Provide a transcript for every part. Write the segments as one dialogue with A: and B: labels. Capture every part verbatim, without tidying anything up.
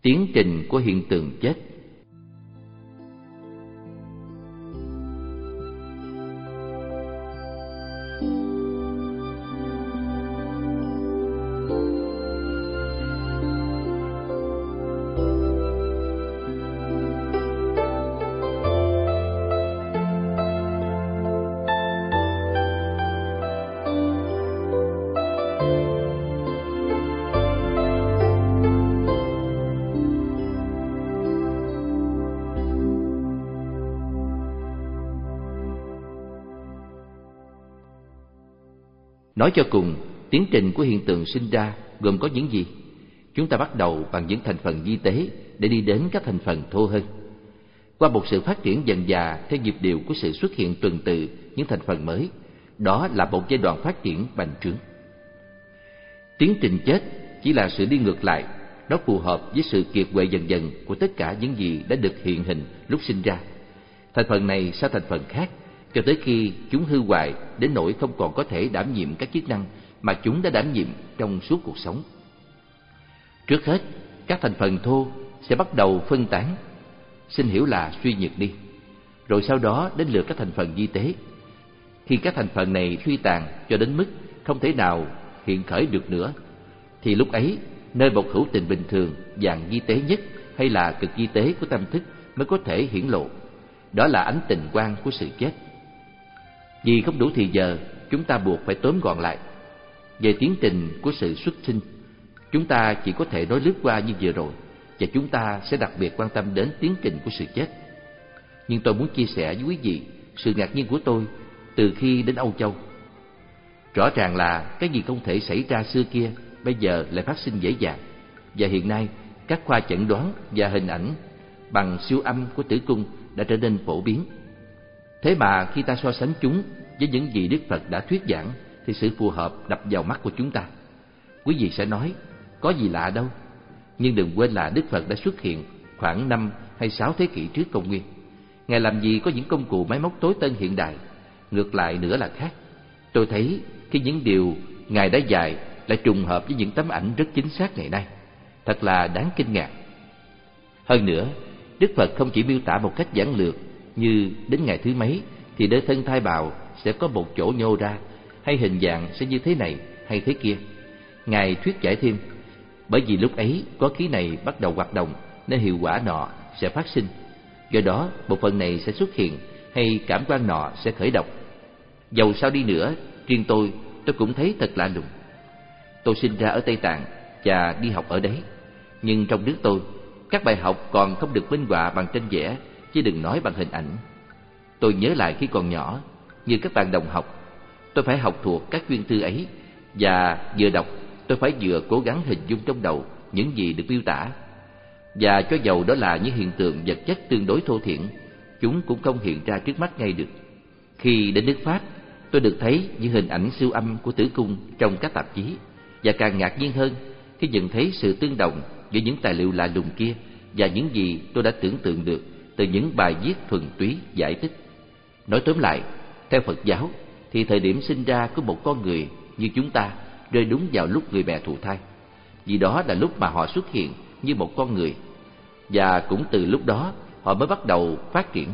A: Tiến trình của hiện tượng chết. Nói cho cùng, tiến trình của hiện tượng sinh ra gồm có những gì? Chúng ta bắt đầu bằng những thành phần vi tế để đi đến các thành phần thô hơn. Qua một sự phát triển dần dà theo nhịp điệu của sự xuất hiện tuần tự những thành phần mới, đó là một giai đoạn phát triển bành trướng. Tiến trình chết chỉ là sự đi ngược lại, nó phù hợp với sự kiệt quệ dần dần của tất cả những gì đã được hiện hình lúc sinh ra. Thành phần này sau thành phần khác, cho tới khi chúng hư hoại đến nỗi không còn có thể đảm nhiệm các chức năng mà chúng đã đảm nhiệm trong suốt cuộc sống. Trước hết, các thành phần thô sẽ bắt đầu phân tán, xin hiểu là suy nhược đi. Rồi sau đó đến lượt các thành phần vi tế. Khi các thành phần này suy tàn cho đến mức không thể nào hiện khởi được nữa, thì lúc ấy, nơi một hữu tình bình thường, dạng vi tế nhất hay là cực vi tế của tâm thức mới có thể hiển lộ. Đó là ánh tình quang của sự chết. Vì không đủ thì giờ, chúng ta buộc phải tóm gọn lại. Về tiến trình của sự xuất sinh, chúng ta chỉ có thể nói lướt qua như vừa rồi, và chúng ta sẽ đặc biệt quan tâm đến tiến trình của sự chết. Nhưng tôi muốn chia sẻ với quý vị sự ngạc nhiên của tôi từ khi đến Âu Châu. Rõ ràng là cái gì không thể xảy ra xưa kia bây giờ lại phát sinh dễ dàng, và hiện nay các khoa chẩn đoán và hình ảnh bằng siêu âm của tử cung đã trở nên phổ biến. Thế mà khi ta so sánh chúng với những gì Đức Phật đã thuyết giảng thì sự phù hợp đập vào mắt của chúng ta. Quý vị sẽ nói, có gì lạ đâu. Nhưng đừng quên là Đức Phật đã xuất hiện khoảng năm hay sáu thế kỷ trước công nguyên. Ngài làm gì có những công cụ máy móc tối tân hiện đại. Ngược lại nữa là khác. Tôi thấy khi những điều Ngài đã dạy lại trùng hợp với những tấm ảnh rất chính xác ngày nay, thật là đáng kinh ngạc. Hơn nữa, Đức Phật không chỉ miêu tả một cách giản lược như đến ngày thứ mấy thì đế thân thai bào sẽ có một chỗ nhô ra, hay hình dạng sẽ như thế này hay thế kia. Ngài thuyết giải thêm, bởi vì lúc ấy có khí này bắt đầu hoạt động nên hiệu quả nọ sẽ phát sinh. Do đó bộ phận này sẽ xuất hiện hay cảm quan nọ sẽ khởi động. Dầu sao đi nữa, riêng tôi, tôi cũng thấy thật lạ lùng. Tôi sinh ra ở Tây Tạng và đi học ở đấy. Nhưng trong nước tôi, các bài học còn không được minh họa bằng tranh vẽ, chứ đừng nói bằng hình ảnh. Tôi nhớ lại khi còn nhỏ, như các bạn đồng học, tôi phải học thuộc các chuyên thư ấy, và vừa đọc tôi phải vừa cố gắng hình dung trong đầu những gì được miêu tả. Và cho dầu đó là những hiện tượng vật chất tương đối thô thiển, chúng cũng không hiện ra trước mắt ngay được. Khi đến nước Pháp, tôi được thấy những hình ảnh siêu âm của tử cung trong các tạp chí, và càng ngạc nhiên hơn khi nhận thấy sự tương đồng giữa những tài liệu lạ lùng kia và những gì tôi đã tưởng tượng được từ những bài viết thuần túy giải thích. Nói tóm lại, theo Phật giáo thì thời điểm sinh ra của một con người như chúng ta rơi đúng vào lúc người mẹ thụ thai, vì đó là lúc mà họ xuất hiện như một con người, và cũng từ lúc đó họ mới bắt đầu phát triển.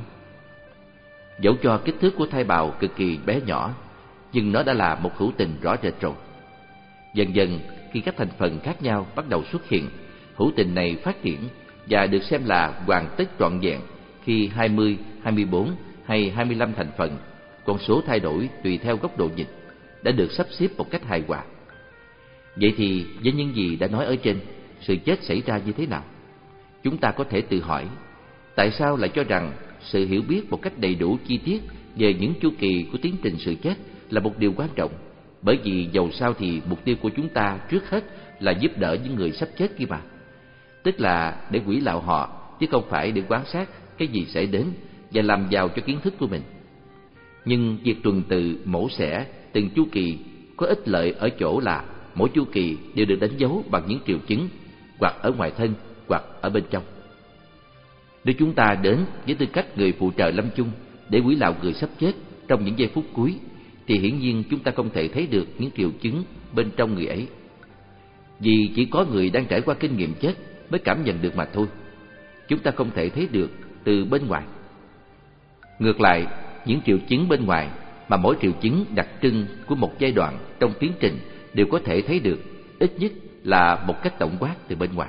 A: Dẫu cho kích thước của thai bào cực kỳ bé nhỏ, nhưng nó đã là một hữu tình rõ rệt rồi. Dần dần, khi các thành phần khác nhau bắt đầu xuất hiện, hữu tình này phát triển và được xem là hoàn tất trọn vẹn khi hai mươi, hai mươi bốn hay hai mươi lăm thành phần, con số thay đổi tùy theo góc độ nhìn, đã được sắp xếp một cách hài hòa. Vậy thì với những gì đã nói ở trên, sự chết xảy ra như thế nào? Chúng ta có thể tự hỏi, tại sao lại cho rằng sự hiểu biết một cách đầy đủ chi tiết về những chu kỳ của tiến trình sự chết là một điều quan trọng? Bởi vì dầu sao thì mục tiêu của chúng ta trước hết là giúp đỡ những người sắp chết kia mà. Tức là để quỷ lạo họ, chứ không phải để quan sát cái gì sẽ đến và làm giàu cho kiến thức của mình. Nhưng việc tuần tự mổ xẻ từng chu kỳ có ích lợi ở chỗ là mỗi chu kỳ đều được đánh dấu bằng những triệu chứng, hoặc ở ngoài thân hoặc ở bên trong. Nếu chúng ta đến với tư cách người phụ trợ lâm chung để quỷ lạo người sắp chết trong những giây phút cuối, thì hiển nhiên chúng ta không thể thấy được những triệu chứng bên trong người ấy. Vì chỉ có người đang trải qua kinh nghiệm chết mới cảm nhận được mà thôi. Chúng ta không thể thấy được từ bên ngoài. Ngược lại, những triệu chứng bên ngoài mà mỗi triệu chứng đặc trưng của một giai đoạn trong tiến trình đều có thể thấy được, ít nhất là một cách tổng quát từ bên ngoài.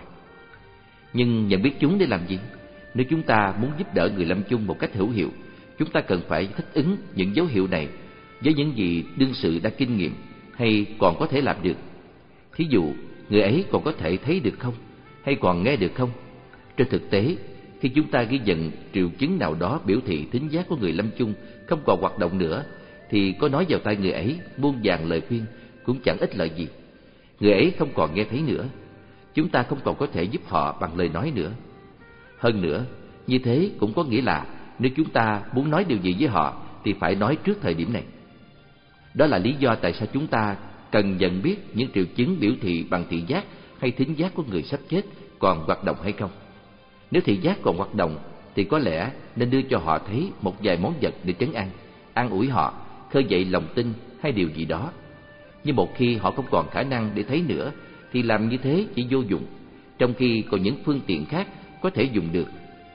A: Nhưng nhận biết chúng để làm gì? Nếu chúng ta muốn giúp đỡ người lâm chung một cách hữu hiệu, chúng ta cần phải thích ứng những dấu hiệu này với những gì đương sự đã kinh nghiệm hay còn có thể làm được. Thí dụ, người ấy còn có thể thấy được không? Hay còn nghe được không? Trên thực tế, khi chúng ta ghi nhận triệu chứng nào đó biểu thị thính giác của người lâm chung không còn hoạt động nữa, thì có nói vào tai người ấy muôn vàn lời khuyên cũng chẳng ích lợi gì. Người ấy không còn nghe thấy nữa, chúng ta không còn có thể giúp họ bằng lời nói nữa. Hơn nữa, như thế cũng có nghĩa là nếu chúng ta muốn nói điều gì với họ thì phải nói trước thời điểm này. Đó là lý do tại sao chúng ta cần nhận biết những triệu chứng biểu thị bằng thị giác hay thính giác của người sắp chết còn hoạt động hay không. Nếu thị giác còn hoạt động thì có lẽ nên đưa cho họ thấy một vài món vật để trấn an, an ủi họ, khơi dậy lòng tin hay điều gì đó. Nhưng một khi họ không còn khả năng để thấy nữa thì làm như thế chỉ vô dụng, trong khi còn những phương tiện khác có thể dùng được.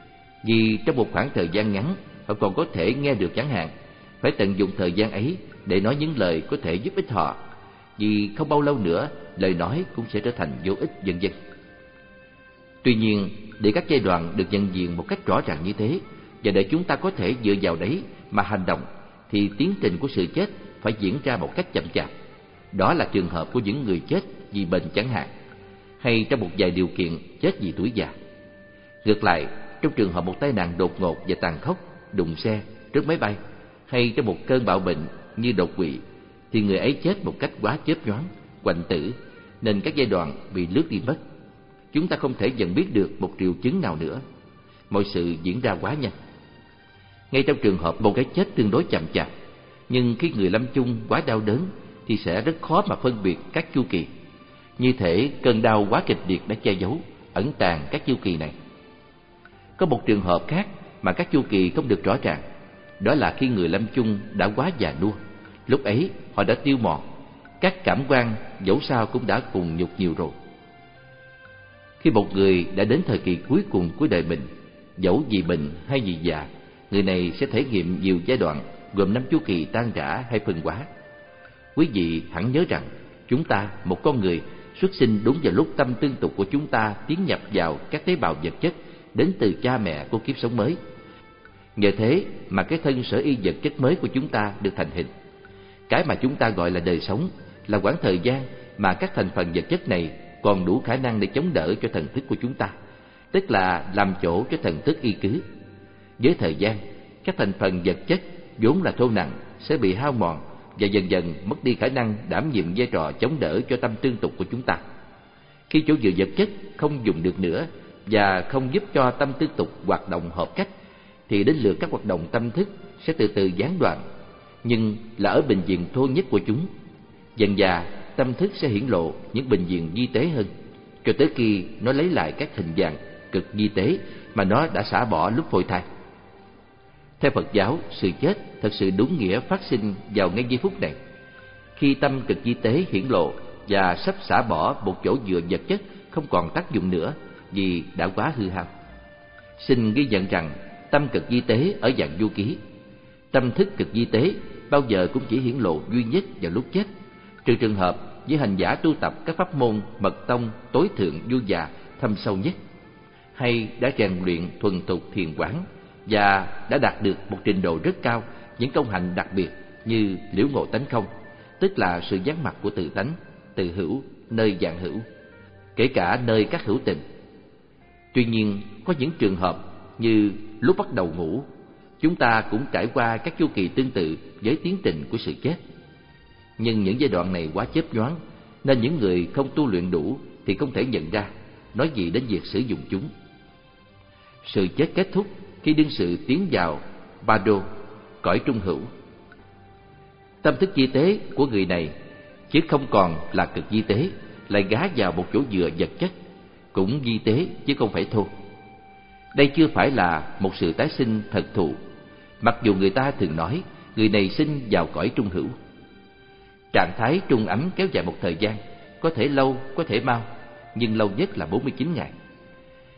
A: Vì trong một khoảng thời gian ngắn họ còn có thể nghe được chẳng hạn, phải tận dụng thời gian ấy để nói những lời có thể giúp ích họ, vì không bao lâu nữa lời nói cũng sẽ trở thành vô ích, vân vân. Tuy nhiên, để các giai đoạn được nhận diện một cách rõ ràng như thế, và để chúng ta có thể dựa vào đấy mà hành động, thì tiến trình của sự chết phải diễn ra một cách chậm chạp. Đó là trường hợp của những người chết vì bệnh chẳng hạn, hay trong một vài điều kiện chết vì tuổi già. Ngược lại, trong trường hợp một tai nạn đột ngột và tàn khốc, đụng xe, rớt máy bay, hay trong một cơn bạo bệnh như đột quỵ, thì người ấy chết một cách quá chớp nhoáng, hoạnh tử, nên các giai đoạn bị lướt đi mất. Chúng ta không thể dần biết được một triệu chứng nào nữa. Mọi sự diễn ra quá nhanh. Ngay trong trường hợp một cái chết tương đối chậm chạp, nhưng khi người lâm chung quá đau đớn thì sẽ rất khó mà phân biệt các chu kỳ. Như thể cơn đau quá kịch liệt đã che giấu, ẩn tàng các chu kỳ này. Có một trường hợp khác mà các chu kỳ không được rõ ràng, đó là khi người lâm chung đã quá già nua. Lúc ấy họ đã tiêu mòn, các cảm quan dẫu sao cũng đã cùng nhục nhiều rồi. Khi một người đã đến thời kỳ cuối cùng của đời mình, dẫu vì bệnh hay vì già, người này sẽ thể nghiệm nhiều giai đoạn gồm năm chu kỳ tan rã hay phân hóa. Quý vị hẳn nhớ rằng chúng ta, một con người, xuất sinh đúng vào lúc tâm tương tục của chúng ta tiến nhập vào các tế bào vật chất đến từ cha mẹ của kiếp sống mới. Nhờ thế mà cái thân sở y vật chất mới của chúng ta được thành hình. Cái mà chúng ta gọi là đời sống là quãng thời gian mà các thành phần vật chất này còn đủ khả năng để chống đỡ cho thần thức của chúng ta, tức là làm chỗ cho thần thức y cứ. Với thời gian, các thành phần vật chất vốn là thô nặng sẽ bị hao mòn và dần dần mất đi khả năng đảm nhiệm vai trò chống đỡ cho tâm tương tục của chúng ta. Khi chỗ dựa vật chất không dùng được nữa và không giúp cho tâm tương tục hoạt động hợp cách, thì đến lượt các hoạt động tâm thức sẽ từ từ gián đoạn, nhưng là ở bình diện thô nhất của chúng. Dần dà, tâm thức sẽ hiển lộ những bình diện vi tế hơn, cho tới khi nó lấy lại các hình dạng cực vi tế mà nó đã xả bỏ lúc phôi thai. Theo Phật giáo, sự chết thật sự đúng nghĩa phát sinh vào ngay giây phút này, khi tâm cực vi tế hiển lộ và sắp xả bỏ một chỗ dựa vật chất không còn tác dụng nữa vì đã quá hư hao. Xin ghi nhận rằng tâm cực vi tế ở dạng du ký, tâm thức cực vi tế bao giờ cũng chỉ hiển lộ duy nhất vào lúc chết, trừ trường hợp với hành giả tu tập các pháp môn mật tông tối thượng vô già thâm sâu nhất, hay đã rèn luyện thuần thục thiền quán và đã đạt được một trình độ rất cao những công hạnh đặc biệt như liễu ngộ tánh không, tức là sự vắng mặt của tự tánh, tự hữu nơi dạng hữu, kể cả nơi các hữu tình. Tuy nhiên, có những trường hợp như lúc bắt đầu ngủ, chúng ta cũng trải qua các chu kỳ tương tự với tiến trình của sự chết. Nhưng những giai đoạn này quá chớp nhoáng, nên những người không tu luyện đủ thì không thể nhận ra, nói gì đến việc sử dụng chúng. Sự chết kết thúc khi đương sự tiến vào Bado, cõi trung hữu. Tâm thức vi tế của người này chứ không còn là cực vi tế, lại gá vào một chỗ dựa vật chất, cũng vi tế chứ không phải thô. Đây chưa phải là một sự tái sinh thật thụ, mặc dù người ta thường nói người này sinh vào cõi trung hữu. Trạng thái trung ấm kéo dài một thời gian, có thể lâu, có thể mau, nhưng lâu nhất là bốn mươi chín ngày.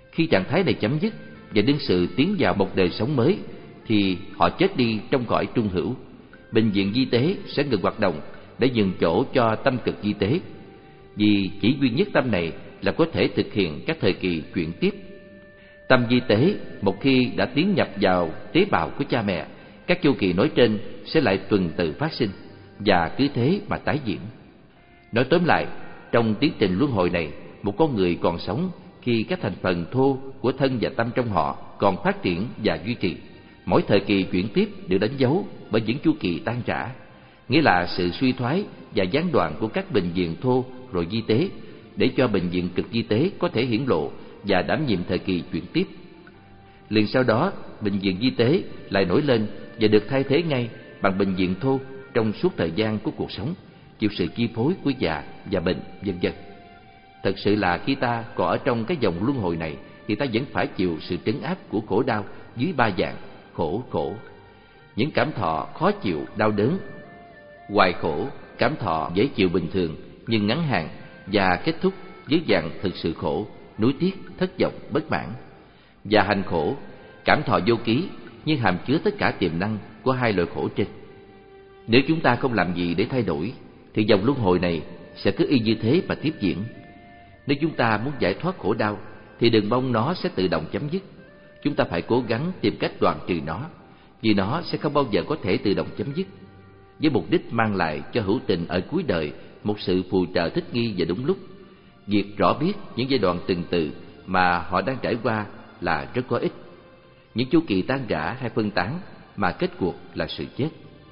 A: Khi trạng thái này chấm dứt và đương sự tiến vào một đời sống mới, thì họ chết đi trong cõi trung hữu. Bệnh viện di tế sẽ ngừng hoạt động để nhường chỗ cho tâm cực di tế, vì chỉ duy nhất tâm này là có thể thực hiện các thời kỳ chuyển tiếp. Tâm di tế một khi đã tiến nhập vào tế bào của cha mẹ, các chu kỳ nói trên sẽ lại tuần tự phát sinh và cứ thế mà tái diễn. Nói tóm lại, trong tiến trình luân hồi này, một con người còn sống khi các thành phần thô của thân và tâm trong họ còn phát triển và duy trì. Mỗi thời kỳ chuyển tiếp được đánh dấu bởi những chu kỳ tan rã, nghĩa là sự suy thoái và gián đoạn của các bệnh viện thô rồi di tế, để cho bệnh viện cực di tế có thể hiển lộ và đảm nhiệm thời kỳ chuyển tiếp. Liền sau đó, bệnh viện di tế lại nổi lên và được thay thế ngay bằng bệnh viện thô trong suốt thời gian của cuộc sống, chịu sự chi phối của già và bệnh, vân vân. Thật sự là khi ta còn ở trong cái vòng luân hồi này, thì ta vẫn phải chịu sự trấn áp của khổ đau dưới ba dạng khổ khổ. Những cảm thọ khó chịu, đau đớn, hoài khổ, cảm thọ dễ chịu bình thường nhưng ngắn hạn và kết thúc với dạng thực sự khổ, nuối tiếc, thất vọng, bất mãn. Và hành khổ, cảm thọ vô ký nhưng hàm chứa tất cả tiềm năng của hai loại khổ trên. Nếu chúng ta không làm gì để thay đổi, thì vòng luân hồi này sẽ cứ y như thế mà tiếp diễn. Nếu chúng ta muốn giải thoát khổ đau, thì đừng mong nó sẽ tự động chấm dứt. Chúng ta phải cố gắng tìm cách đoạn trừ nó, vì nó sẽ không bao giờ có thể tự động chấm dứt. Với mục đích mang lại cho hữu tình ở cuối đời một sự phù trợ thích nghi và đúng lúc, việc rõ biết những giai đoạn từng tự mà họ đang trải qua là rất có ích. Những chu kỳ tan rã hay phân tán mà kết cuộc là sự chết.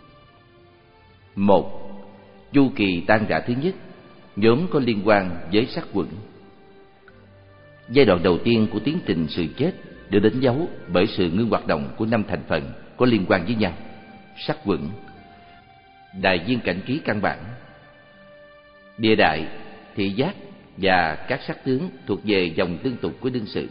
A: Một. Chu kỳ tan rã thứ nhất, nhóm có liên quan với sắc quẩn. Giai đoạn đầu tiên của tiến trình sự chết được đánh dấu bởi sự ngưng hoạt động của năm thành phần có liên quan với nhau: sắc quẩn, đại viên cảnh trí căn bản, địa đại, thị giác và các sắc tướng thuộc về dòng tương tục của đương sự.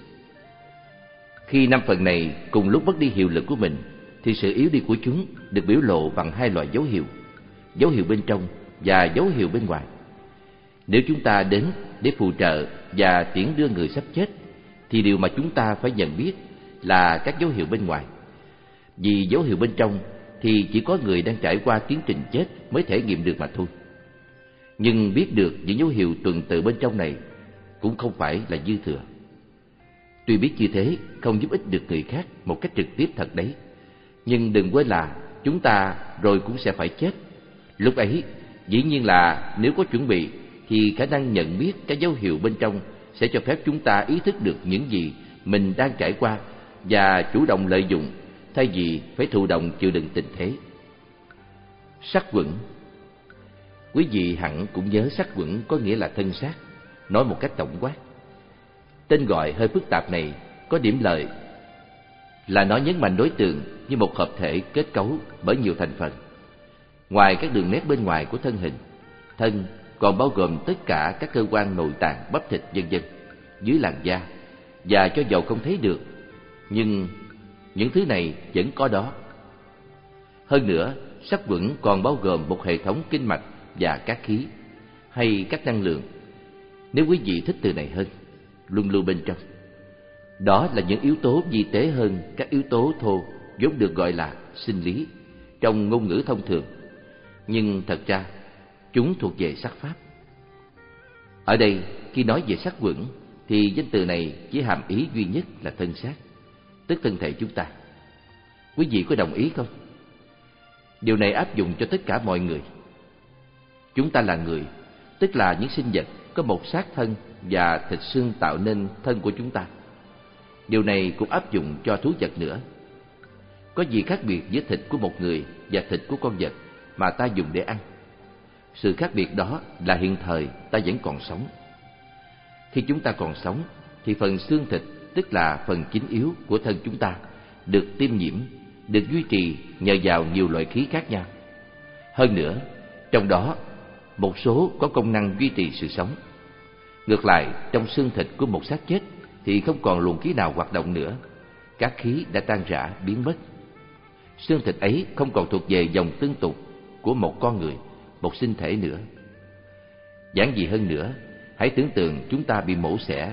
A: Khi năm phần này cùng lúc mất đi hiệu lực của mình, thì sự yếu đi của chúng được biểu lộ bằng hai loại dấu hiệu: dấu hiệu bên trong và dấu hiệu bên ngoài. Nếu chúng ta đến để phù trợ và tiễn đưa người sắp chết, thì điều mà chúng ta phải nhận biết là các dấu hiệu bên ngoài. Vì dấu hiệu bên trong thì chỉ có người đang trải qua tiến trình chết mới thể nghiệm được mà thôi. Nhưng biết được những dấu hiệu tuần tự bên trong này cũng không phải là dư thừa. Tuy biết như thế không giúp ích được người khác một cách trực tiếp thật đấy, nhưng đừng quên là chúng ta rồi cũng sẽ phải chết. Lúc ấy, dĩ nhiên là nếu có chuẩn bị, thì khả năng nhận biết các dấu hiệu bên trong sẽ cho phép chúng ta ý thức được những gì mình đang trải qua và chủ động lợi dụng, thay vì phải thụ động chịu đựng tình thế. Sắc quẩn. Quý vị hẳn cũng nhớ sắc quẩn có nghĩa là thân xác. Nói một cách tổng quát, tên gọi hơi phức tạp này có điểm lợi là nó nhấn mạnh đối tượng như một hợp thể kết cấu bởi nhiều thành phần. Ngoài các đường nét bên ngoài của thân hình, thân còn bao gồm tất cả các cơ quan nội tạng, bắp thịt vân vân dưới làn da, và cho dầu không thấy được, nhưng những thứ này vẫn có đó. Hơn nữa, sắc quẩn còn bao gồm một hệ thống kinh mạch và các khí hay các năng lượng, nếu quý vị thích từ này hơn, luân lưu bên trong. Đó là những yếu tố vi tế hơn các yếu tố thô vốn được gọi là sinh lý trong ngôn ngữ thông thường, nhưng thật ra chúng thuộc về sắc pháp. Ở đây, khi nói về sắc quẩn thì danh từ này chỉ hàm ý duy nhất là thân xác, tức thân thể chúng ta. Quý vị có đồng ý không? Điều này áp dụng cho tất cả mọi người. Chúng ta là người, tức là những sinh vật có một xác thân và thịt xương tạo nên thân của chúng ta. Điều này cũng áp dụng cho thú vật nữa. Có gì khác biệt giữa thịt của một người và thịt của con vật mà ta dùng để ăn? Sự khác biệt đó là hiện thời ta vẫn còn sống. Khi chúng ta còn sống thì phần xương thịt, tức là phần chính yếu của thân chúng ta, được tiêm nhiễm, được duy trì nhờ vào nhiều loại khí khác nhau. Hơn nữa, trong đó một số có công năng duy trì sự sống. Ngược lại, trong xương thịt của một xác chết thì không còn luồng khí nào hoạt động nữa. Các khí đã tan rã, biến mất. Xương thịt ấy không còn thuộc về dòng tương tục của một con người, một sinh thể nữa. Giản dị hơn nữa, hãy tưởng tượng chúng ta bị mổ xẻ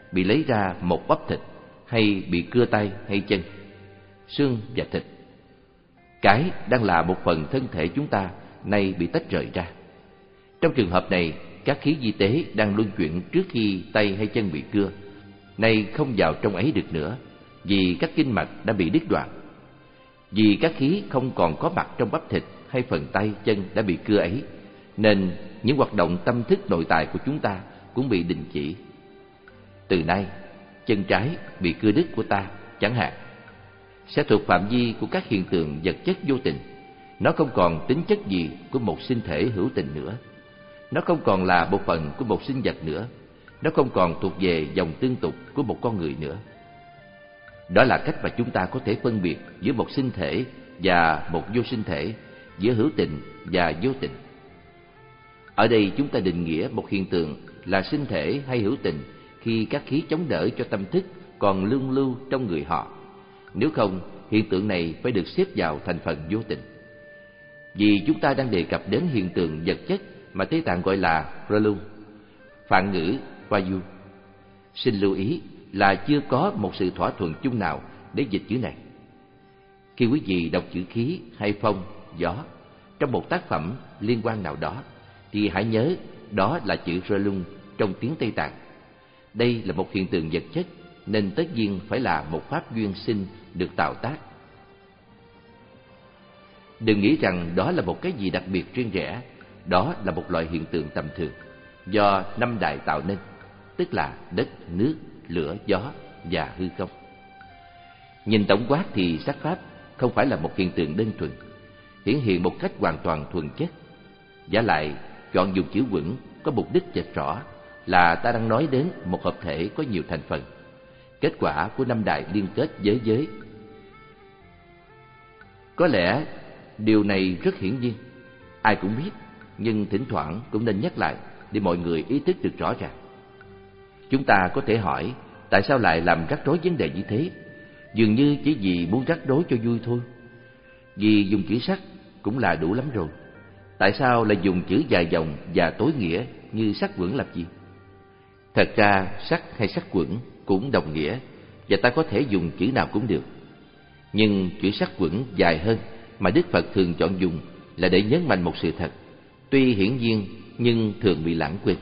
A: bị lấy ra một bắp thịt, hay bị cưa tay hay chân, xương và thịt. Cái đang là một phần thân thể chúng ta nay bị tách rời ra. Trong trường hợp này, các khí vi tế đang luân chuyển trước khi tay hay chân bị cưa, nay không vào trong ấy được nữa, vì các kinh mạch đã bị đứt đoạn. Vì các khí không còn có mặt trong bắp thịt hay phần tay chân đã bị cưa ấy, nên những hoạt động tâm thức nội tại của chúng ta cũng bị đình chỉ. Từ nay, chân trái bị cưa đứt của ta chẳng hạn, sẽ thuộc phạm vi của các hiện tượng vật chất vô tình. Nó không còn tính chất gì của một sinh thể hữu tình nữa. Nó không còn là bộ phận của một sinh vật nữa. Nó không còn thuộc về dòng tương tục của một con người nữa. Đó là cách mà chúng ta có thể phân biệt giữa một sinh thể và một vô sinh thể, giữa hữu tình và vô tình. Ở đây chúng ta định nghĩa một hiện tượng là sinh thể hay hữu tình khi các khí chống đỡ cho tâm thức còn luân lưu trong người họ. Nếu không, hiện tượng này phải được xếp vào thành phần vô tình. Vì chúng ta đang đề cập đến hiện tượng vật chất mà Tây Tạng gọi là pralung, Phạn ngữ vayu. Xin lưu ý là chưa có một sự thỏa thuận chung nào để dịch chữ này. Khi quý vị đọc chữ khí hay phong, gió trong một tác phẩm liên quan nào đó, thì hãy nhớ đó là chữ pralung trong tiếng Tây Tạng. Đây là một hiện tượng vật chất, nên tất nhiên phải là một pháp duyên sinh được tạo tác. Đừng nghĩ rằng đó là một cái gì đặc biệt riêng rẽ. Đó là một loại hiện tượng tầm thường do năm đại tạo nên, tức là đất, nước, lửa, gió và hư không. Nhìn tổng quát thì sắc pháp không phải là một hiện tượng đơn thuần, hiển hiện một cách hoàn toàn thuần chất. Vả lại, chọn dùng chữ quẩn có mục đích chệch rõ là ta đang nói đến một hợp thể có nhiều thành phần, kết quả của năm đại liên kết giới giới. Có lẽ điều này rất hiển nhiên, ai cũng biết, nhưng thỉnh thoảng cũng nên nhắc lại để mọi người ý thức được rõ ràng. Chúng ta có thể hỏi tại sao lại làm rắc rối vấn đề như thế, dường như chỉ vì muốn rắc rối cho vui thôi. Vì dùng chữ sắc cũng là đủ lắm rồi, tại sao lại dùng chữ dài dòng và tối nghĩa như sắc quẩn làm gì? Thật ra sắc hay sắc quẩn cũng đồng nghĩa, và ta có thể dùng chữ nào cũng được. Nhưng chữ sắc quẩn dài hơn mà Đức Phật thường chọn dùng là để nhấn mạnh một sự thật, tuy hiển nhiên nhưng thường bị lãng quên.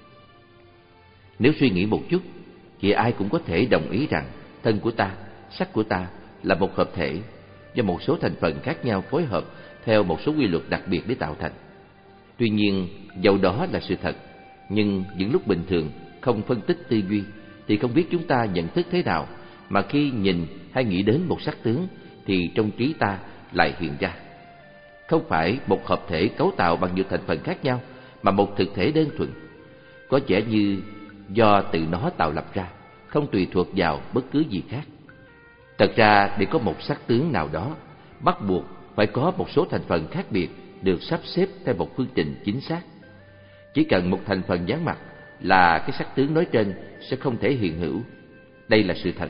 A: Nếu suy nghĩ một chút, thì ai cũng có thể đồng ý rằng thân của ta, sắc của ta là một hợp thể do một số thành phần khác nhau phối hợp theo một số quy luật đặc biệt để tạo thành. Tuy nhiên, dẫu đó là sự thật, nhưng những lúc bình thường không phân tích tư duy thì không biết chúng ta nhận thức thế nào, mà khi nhìn hay nghĩ đến một sắc tướng thì trong trí ta lại hiện ra không phải một hợp thể cấu tạo bằng nhiều thành phần khác nhau, mà một thực thể đơn thuần, có vẻ như do tự nó tạo lập ra, không tùy thuộc vào bất cứ gì khác. Thật ra để có một sắc tướng nào đó, bắt buộc phải có một số thành phần khác biệt được sắp xếp theo một phương trình chính xác. Chỉ cần một thành phần dán mặt là cái sắc tướng nói trên sẽ không thể hiện hữu. Đây là sự thật.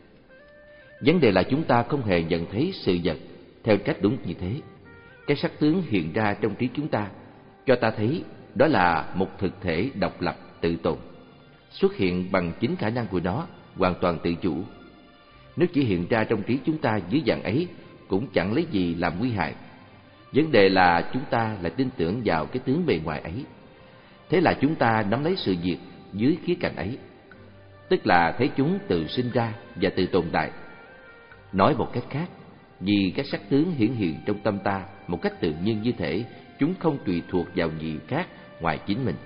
A: Vấn đề là chúng ta không hề nhận thấy sự vật theo cách đúng như thế. Cái sắc tướng hiện ra trong trí chúng ta cho ta thấy đó là một thực thể độc lập tự tồn, xuất hiện bằng chính khả năng của nó, hoàn toàn tự chủ. Nếu chỉ hiện ra trong trí chúng ta dưới dạng ấy cũng chẳng lấy gì làm nguy hại. Vấn đề là chúng ta lại tin tưởng vào cái tướng bề ngoài ấy. Thế là chúng ta nắm lấy sự việc dưới khía cạnh ấy, tức là thấy chúng tự sinh ra và tự tồn tại. Nói một cách khác, vì các sắc tướng hiển hiện trong tâm ta một cách tự nhiên như thể chúng không tùy thuộc vào gì khác ngoài chính mình,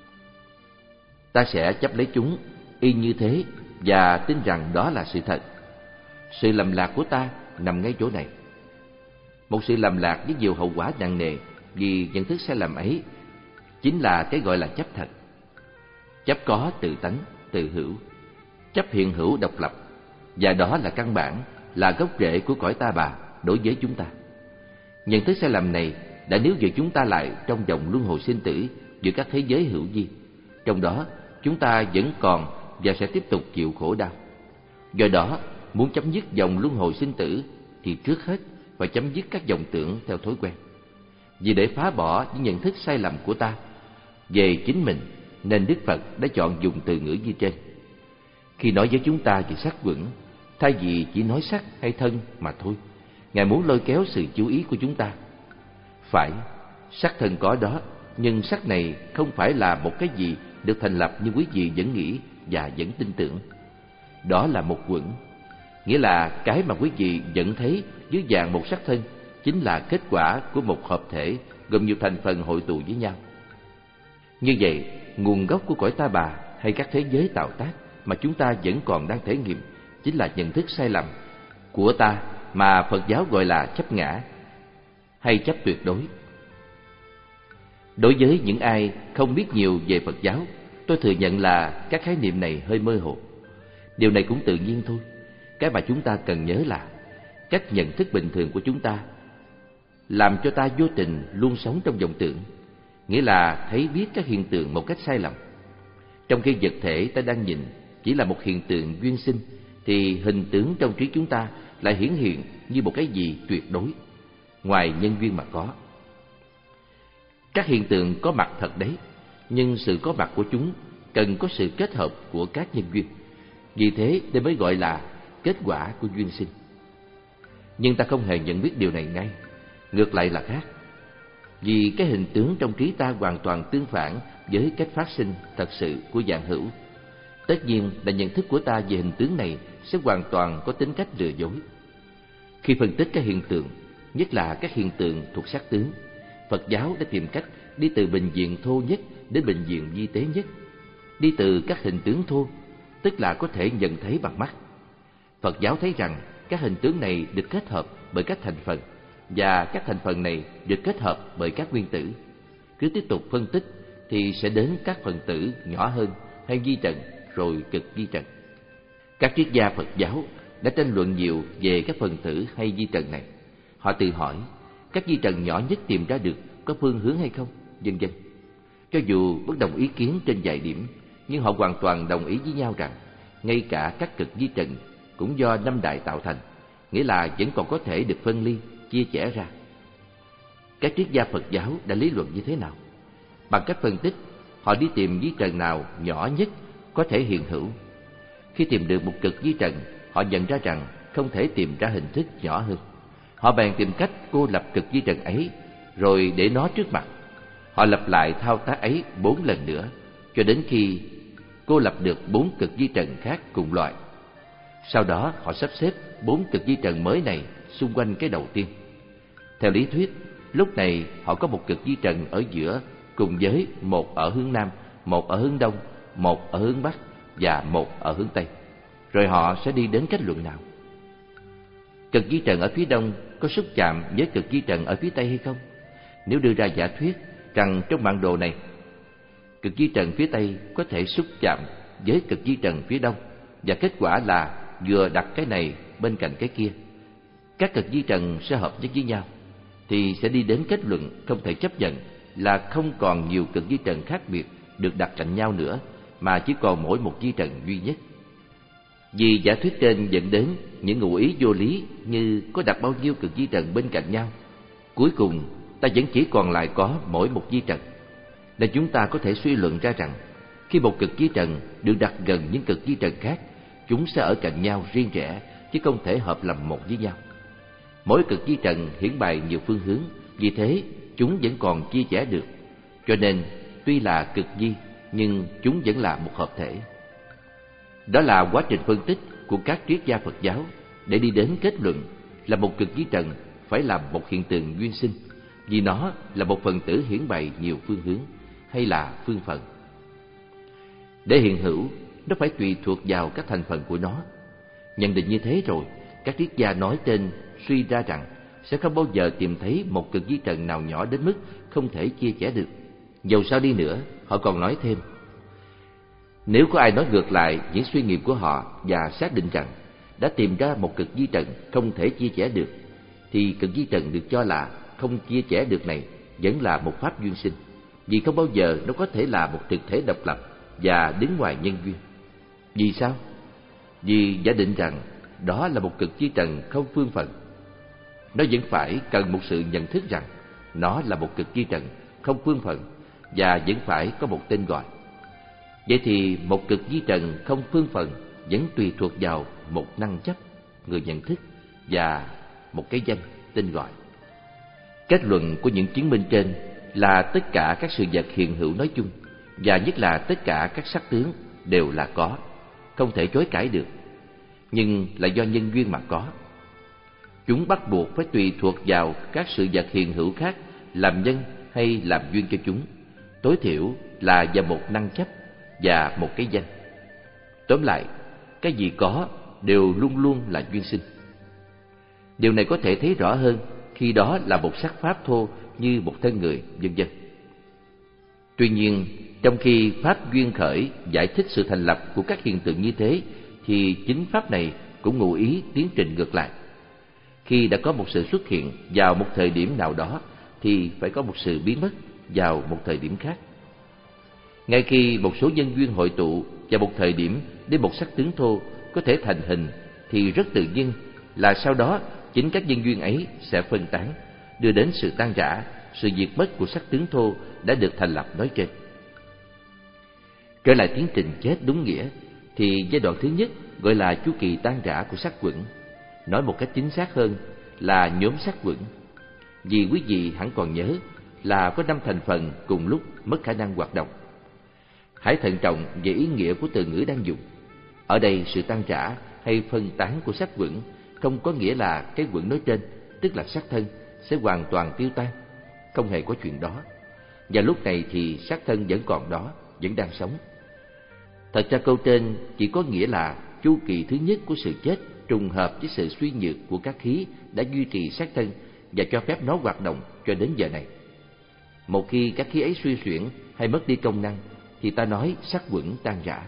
A: ta sẽ chấp lấy chúng y như thế và tin rằng đó là sự thật. Sự lầm lạc của ta nằm ngay chỗ này. Một sự lầm lạc với nhiều hậu quả nặng nề vì nhận thức sai lầm ấy chính là cái gọi là chấp thật. Chấp có tự tánh, tự hữu, chấp hiện hữu độc lập, và đó là căn bản, là gốc rễ của cõi ta bà đối với chúng ta. Nhận thức sai lầm này đã níu giữ chúng ta lại trong vòng luân hồi sinh tử giữa các thế giới hữu vi. Trong đó chúng ta vẫn còn và sẽ tiếp tục chịu khổ đau. Do đó, muốn chấm dứt dòng luân hồi sinh tử thì trước hết phải chấm dứt các vọng tưởng theo thói quen. Vì để phá bỏ những nhận thức sai lầm của ta về chính mình, nên Đức Phật đã chọn dùng từ ngữ như trên. Khi nói với chúng ta về sắc quẩn, thay vì chỉ nói sắc hay thân mà thôi, Ngài muốn lôi kéo sự chú ý của chúng ta. Phải, sắc thân có đó, nhưng sắc này không phải là một cái gì được thành lập như quý vị vẫn nghĩ và vẫn tin tưởng. Đó là một quẩn, nghĩa là cái mà quý vị vẫn thấy dưới dạng một sắc thân chính là kết quả của một hợp thể gồm nhiều thành phần hội tụ với nhau. Như vậy, nguồn gốc của cõi ta bà hay các thế giới tạo tác mà chúng ta vẫn còn đang thể nghiệm chính là nhận thức sai lầm của ta mà Phật giáo gọi là chấp ngã hay chấp tuyệt đối. Đối với những ai không biết nhiều về Phật giáo, tôi thừa nhận là các khái niệm này hơi mơ hồ. Điều này cũng tự nhiên thôi. Cái mà chúng ta cần nhớ là cách nhận thức bình thường của chúng ta làm cho ta vô tình luôn sống trong vọng tưởng, nghĩa là thấy biết các hiện tượng một cách sai lầm. Trong khi vật thể ta đang nhìn chỉ là một hiện tượng duyên sinh, thì hình tướng trong trí chúng ta lại hiển hiện như một cái gì tuyệt đối, ngoài nhân duyên mà có. Các hiện tượng có mặt thật đấy, nhưng sự có mặt của chúng cần có sự kết hợp của các nhân duyên. Vì thế đây mới gọi là kết quả của duyên sinh. Nhưng ta không hề nhận biết điều này ngay, ngược lại là khác. Vì cái hình tướng trong trí ta hoàn toàn tương phản với cách phát sinh thật sự của vạn hữu. Tất nhiên là nhận thức của ta về hình tướng này sẽ hoàn toàn có tính cách lừa dối. Khi phân tích các hiện tượng, nhất là các hiện tượng thuộc sắc tướng, Phật giáo đã tìm cách đi từ bình diện thô nhất đến bình diện vi tế nhất, đi từ các hình tướng thô, tức là có thể nhận thấy bằng mắt. Phật giáo thấy rằng các hình tướng này được kết hợp bởi các thành phần, và các thành phần này được kết hợp bởi các nguyên tử. Cứ tiếp tục phân tích thì sẽ đến các phần tử nhỏ hơn hay vi trần, rồi cực vi trần. Các triết gia Phật giáo đã tranh luận nhiều về các phần tử hay vi trần này. Họ tự hỏi các vi trần nhỏ nhất tìm ra được có phương hướng hay không, vân vân. Cho dù bất đồng ý kiến trên vài điểm, nhưng họ hoàn toàn đồng ý với nhau rằng ngay cả các cực vi trần cũng do năm đại tạo thành, nghĩa là vẫn còn có thể được phân ly, chia sẻ ra. Các triết gia Phật giáo đã lý luận như thế nào? Bằng cách phân tích, họ đi tìm vi trần nào nhỏ nhất có thể hiện hữu. Khi tìm được một cực vi trần, họ nhận ra rằng không thể tìm ra hình thức nhỏ hơn. Họ bèn tìm cách cô lập cực vi trần ấy, rồi để nó trước mặt. Họ lặp lại thao tác ấy bốn lần nữa, cho đến khi cô lập được bốn cực vi trần khác cùng loại. Sau đó họ sắp xếp bốn cực vi trần mới này xung quanh cái đầu tiên. Theo lý thuyết, lúc này họ có một cực vi trần ở giữa, cùng với một ở hướng Nam, một ở hướng Đông, một ở hướng Bắc và một ở hướng Tây. Rồi họ sẽ đi đến kết luận nào? Cực vi trần ở phía Đông có xúc chạm với cực vi trần ở phía Tây hay không? Nếu đưa ra giả thuyết rằng trong bản đồ này, cực vi trần phía Tây có thể xúc chạm với cực vi trần phía Đông, và kết quả là vừa đặt cái này bên cạnh cái kia, các cực vi trần sẽ hợp nhất với nhau, thì sẽ đi đến kết luận không thể chấp nhận là không còn nhiều cực vi trần khác biệt được đặt cạnh nhau nữa, mà chỉ còn mỗi một vi trần duy nhất. Vì giả thuyết trên dẫn đến những ngụ ý vô lý như có đặt bao nhiêu cực vi trần bên cạnh nhau, cuối cùng ta vẫn chỉ còn lại có mỗi một vi trần. Nên chúng ta có thể suy luận ra rằng khi một cực vi trần được đặt gần những cực vi trần khác, chúng sẽ ở cạnh nhau riêng rẽ, chứ không thể hợp làm một với nhau. Mỗi cực vi trần hiển bày nhiều phương hướng, vì thế chúng vẫn còn chia sẻ được. Cho nên tuy là cực vi, nhưng chúng vẫn là một hợp thể. Đó là quá trình phân tích của các triết gia Phật giáo để đi đến kết luận là một cực vi trần phải là một hiện tượng duyên sinh, vì nó là một phần tử hiển bày nhiều phương hướng, hay là phương phận. Để hiện hữu, nó phải tùy thuộc vào các thành phần của nó. Nhận định như thế rồi, các triết gia nói trên suy ra rằng sẽ không bao giờ tìm thấy một cực vi trần nào nhỏ đến mức không thể chia sẻ được. Dầu sao đi nữa, họ còn nói thêm, nếu có ai nói ngược lại những suy nghiệm của họ và xác định rằng đã tìm ra một cực vi trần không thể chia sẻ được, thì cực vi trần được cho là không chia sẻ được này vẫn là một pháp duyên sinh, vì không bao giờ nó có thể là một thực thể độc lập và đứng ngoài nhân duyên. Vì sao? Vì giả định rằng đó là một cực vi trần không phương phận. Nó vẫn phải cần một sự nhận thức rằng nó là một cực vi trần không phương phận, và vẫn phải có một tên gọi. Vậy thì một cực vi trần không phương phận vẫn tùy thuộc vào một năng chấp, người nhận thức và một cái danh, tên gọi. Kết luận của những chứng minh trên là tất cả các sự vật hiện hữu nói chung, và nhất là tất cả các sắc tướng đều là có, không thể chối cãi được, nhưng là do nhân duyên mà có. Chúng bắt buộc phải tùy thuộc vào các sự vật hiện hữu khác làm nhân hay làm duyên cho chúng, tối thiểu là vào một năng chấp và một cái danh. Tóm lại, cái gì có đều luôn luôn là duyên sinh. Điều này có thể thấy rõ hơn khi đó là một sắc pháp thô như một thân người, vân vân. Tuy nhiên, trong khi pháp duyên khởi giải thích sự thành lập của các hiện tượng như thế, thì chính pháp này cũng ngụ ý tiến trình ngược lại. Khi đã có một sự xuất hiện vào một thời điểm nào đó, thì phải có một sự biến mất vào một thời điểm khác. Ngay khi một số nhân duyên hội tụ vào một thời điểm để một sắc tướng thô có thể thành hình, thì rất tự nhiên là sau đó chính các nhân duyên ấy sẽ phân tán, đưa đến sự tan rã, sự diệt mất của sắc tướng thô đã được thành lập nói trên. Trở lại tiến trình chết đúng nghĩa, thì giai đoạn thứ nhất gọi là chu kỳ tan rã của sắc quẩn, nói một cách chính xác hơn là nhóm sắc quẩn. Vì quý vị hẳn còn nhớ là có năm thành phần cùng lúc mất khả năng hoạt động. Hãy thận trọng về ý nghĩa của từ ngữ đang dùng. Ở đây sự tan rã hay phân tán của sắc quẩn không có nghĩa là cái quẩn nói trên, tức là sắc thân, sẽ hoàn toàn tiêu tan. Không hề có chuyện đó. Và lúc này thì sắc thân vẫn còn đó, vẫn đang sống. Thật ra câu trên chỉ có nghĩa là chu kỳ thứ nhất của sự chết trùng hợp với sự suy nhược của các khí đã duy trì sắc thân và cho phép nó hoạt động cho đến giờ này. Một khi các khí ấy suy xuyển hay mất đi công năng, thì ta nói sắc quẩn tan rã.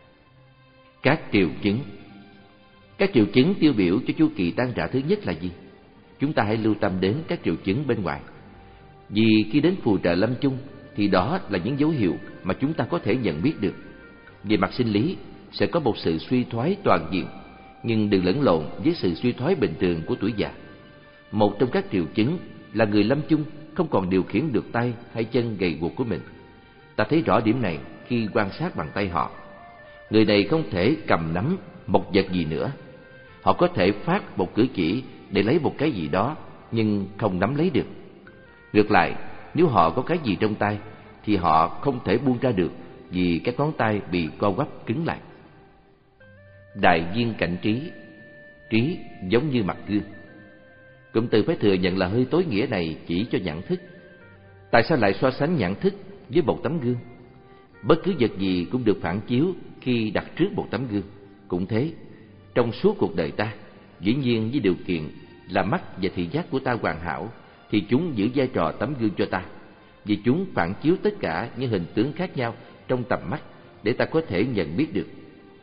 A: Các triệu chứng. Các triệu chứng tiêu biểu cho chu kỳ tan rã thứ nhất là gì? Chúng ta hãy lưu tâm đến các triệu chứng bên ngoài. Vì khi đến phù trợ lâm chung, thì đó là những dấu hiệu mà chúng ta có thể nhận biết được. Về mặt sinh lý, sẽ có một sự suy thoái toàn diện, nhưng đừng lẫn lộn với sự suy thoái bình thường của tuổi già. Một trong các triệu chứng là người lâm chung không còn điều khiển được tay hay chân gầy guộc của mình. Ta thấy rõ điểm này khi quan sát bằng tay họ. Người này không thể cầm nắm một vật gì nữa. Họ có thể phát một cử chỉ để lấy một cái gì đó, nhưng không nắm lấy được. Ngược lại, nếu họ có cái gì trong tay, thì họ không thể buông ra được, vì các ngón tay bị co quắp cứng lại. Đại viên cảnh trí. Trí giống như mặt gương. Cụm từ phải thừa nhận là hơi tối nghĩa này chỉ cho nhãn thức. Tại sao lại so sánh nhãn thức với một tấm gương? Bất cứ vật gì cũng được phản chiếu khi đặt trước một tấm gương. Cũng thế, trong suốt cuộc đời ta, dĩ nhiên với điều kiện là mắt và thị giác của ta hoàn hảo, thì chúng giữ vai trò tấm gương cho ta, vì chúng phản chiếu tất cả những hình tướng khác nhau trong tầm mắt để ta có thể nhận biết được.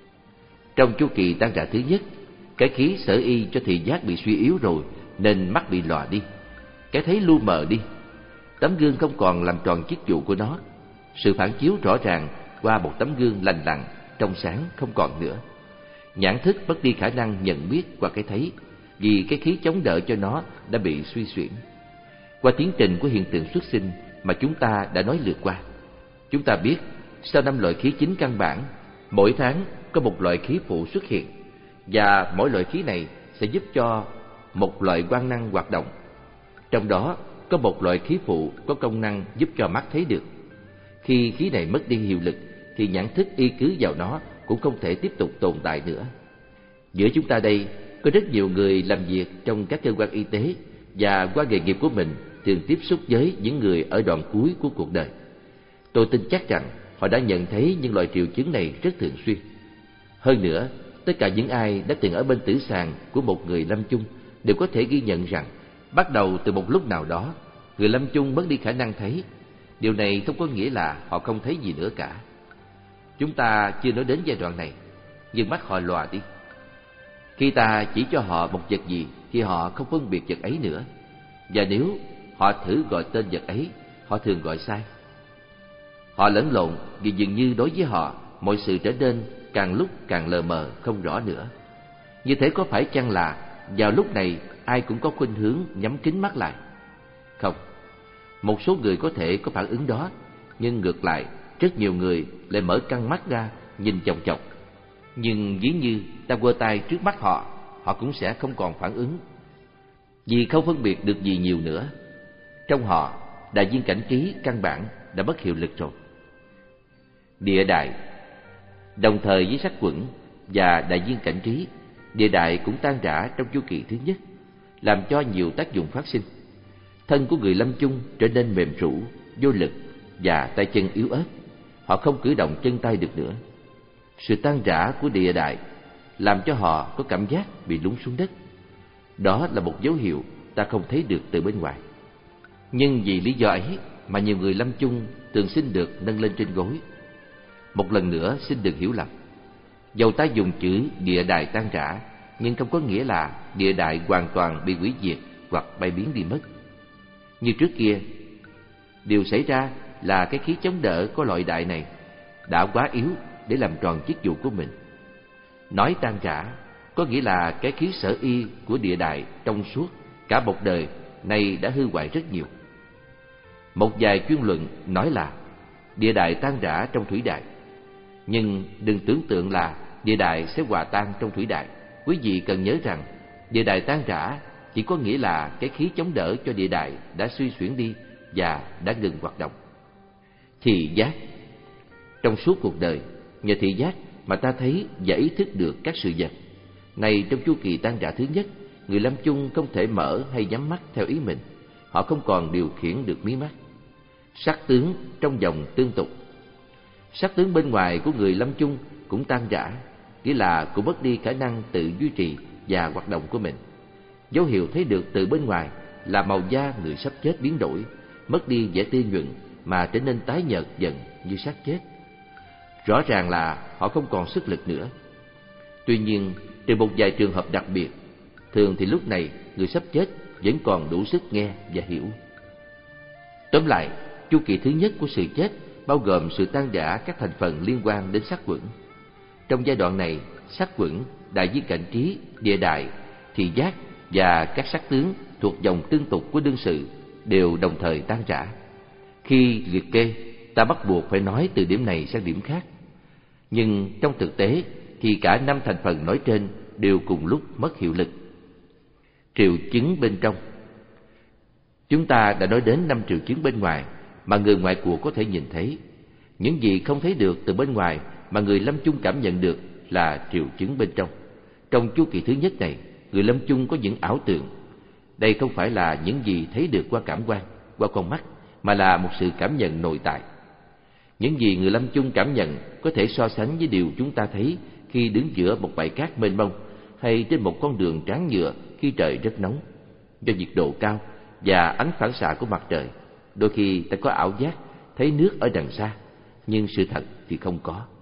A: Trong chu kỳ tan rã thứ nhất, cái khí sở y cho thị giác bị suy yếu rồi, nên mắt bị lòa đi, cái thấy lu mờ đi. Tấm gương không còn làm tròn chức vụ của nó. Sự phản chiếu rõ ràng qua một tấm gương lành lặn, trong sáng không còn nữa. Nhãn thức mất đi khả năng nhận biết qua cái thấy, vì cái khí chống đỡ cho nó đã bị suy xuyển. Qua tiến trình của hiện tượng xuất sinh mà chúng ta đã nói lượt qua, chúng ta biết sau năm loại khí chính căn bản, mỗi tháng có một loại khí phụ xuất hiện, và mỗi loại khí này sẽ giúp cho một loại quang năng hoạt động. Trong đó có một loại khí phụ có công năng giúp cho mắt thấy được. Khi khí này mất đi hiệu lực, thì nhãn thức y cứ vào nó cũng không thể tiếp tục tồn tại nữa. Giữa chúng ta đây có rất nhiều người làm việc trong các cơ quan y tế, và qua nghề nghiệp của mình thường tiếp xúc với những người ở đoạn cuối của cuộc đời. Tôi tin chắc rằng họ đã nhận thấy những loại triệu chứng này rất thường xuyên. Hơn nữa, tất cả những ai đã từng ở bên tử sàn của một người lâm chung đều có thể ghi nhận rằng bắt đầu từ một lúc nào đó, người lâm chung mất đi khả năng thấy. Điều này không có nghĩa là họ không thấy gì nữa cả. Chúng ta chưa nói đến giai đoạn này, nhưng mắt họ lòa đi. Khi ta chỉ cho họ một vật gì thì họ không phân biệt vật ấy nữa. Và nếu họ thử gọi tên vật ấy, họ thường gọi sai. Họ lẫn lộn vì dường như đối với họ mọi sự trở nên càng lúc càng lờ mờ, không rõ nữa. Như thế có phải chăng là vào lúc này ai cũng có khuynh hướng nhắm kín mắt lại? Không. Một số người có thể có phản ứng đó, nhưng ngược lại rất nhiều người lại mở căng mắt ra nhìn chòng chọc. Nhưng ví như ta quơ tay trước mắt họ, họ cũng sẽ không còn phản ứng, vì không phân biệt được gì nhiều nữa. Trong họ, đại viên cảnh trí căn bản đã mất hiệu lực rồi. Địa đại. Đồng thời với sắc quẩn và đại viên cảnh trí, địa đại cũng tan rã trong chu kỳ thứ nhất, làm cho nhiều tác dụng phát sinh. Thân của người lâm chung trở nên mềm rũ, vô lực và tay chân yếu ớt. Họ không cử động chân tay được nữa. Sự tan rã của địa đại làm cho họ có cảm giác bị lún xuống đất. Đó là một dấu hiệu ta không thấy được từ bên ngoài. Nhưng vì lý do ấy mà nhiều người lâm chung thường xin được nâng lên trên gối. Một lần nữa xin đừng hiểu lầm, dầu ta dùng chữ địa đại tan rã, nhưng không có nghĩa là địa đại hoàn toàn bị hủy diệt hoặc bay biến đi mất. Như trước kia, điều xảy ra là cái khí chống đỡ của loại đại này đã quá yếu để làm tròn chức vụ của mình. Nói tan rã có nghĩa là cái khí sở y của địa đại trong suốt cả một đời này đã hư hoại rất nhiều. Một vài chuyên luận nói là địa đại tan rã trong thủy đại, nhưng đừng tưởng tượng là địa đại sẽ hòa tan trong thủy đại. Quý vị cần nhớ rằng địa đại tan rã chỉ có nghĩa là cái khí chống đỡ cho địa đại đã suy xuyển đi và đã ngừng hoạt động. Thị giác. Trong suốt cuộc đời, nhờ thị giác mà ta thấy và ý thức được các sự vật. Này, trong chu kỳ tan rã thứ nhất, người lâm chung không thể mở hay nhắm mắt theo ý mình. Họ không còn điều khiển được mí mắt. Sắc tướng trong dòng tương tục. Sắc tướng bên ngoài của người lâm chung cũng tan rã, nghĩa là cũng mất đi khả năng tự duy trì và hoạt động của mình. Dấu hiệu thấy được từ bên ngoài là màu da người sắp chết biến đổi, mất đi vẻ tươi nhuận mà trở nên tái nhợt dần như xác chết. Rõ ràng là họ không còn sức lực nữa. Tuy nhiên, trừ một vài trường hợp đặc biệt, thường thì lúc này người sắp chết vẫn còn đủ sức nghe và hiểu. Tóm lại, chu kỳ thứ nhất của sự chết bao gồm sự tan rã các thành phần liên quan đến sắc quẩn. Trong giai đoạn này, sắc quẩn, đại viên cảnh trí, địa đại, thị giác và các sắc tướng thuộc dòng tương tục của đương sự đều đồng thời tan rã. Khi liệt kê, ta bắt buộc phải nói từ điểm này sang điểm khác. Nhưng trong thực tế thì cả năm thành phần nói trên đều cùng lúc mất hiệu lực. Triệu chứng bên trong. Chúng ta đã nói đến năm triệu chứng bên ngoài mà người ngoại cuộc có thể nhìn thấy. Những gì không thấy được từ bên ngoài mà người lâm chung cảm nhận được là triệu chứng bên trong. Trong chu kỳ thứ nhất này, người lâm chung có những ảo tưởng. Đây không phải là những gì thấy được qua cảm quan, qua con mắt, mà là một sự cảm nhận nội tại. Những gì người lâm chung cảm nhận có thể so sánh với điều chúng ta thấy khi đứng giữa một bãi cát mênh mông hay trên một con đường tráng nhựa khi trời rất nóng. Do nhiệt độ cao và ánh phản xạ của mặt trời, đôi khi ta có ảo giác thấy nước ở đằng xa, nhưng sự thật thì không có.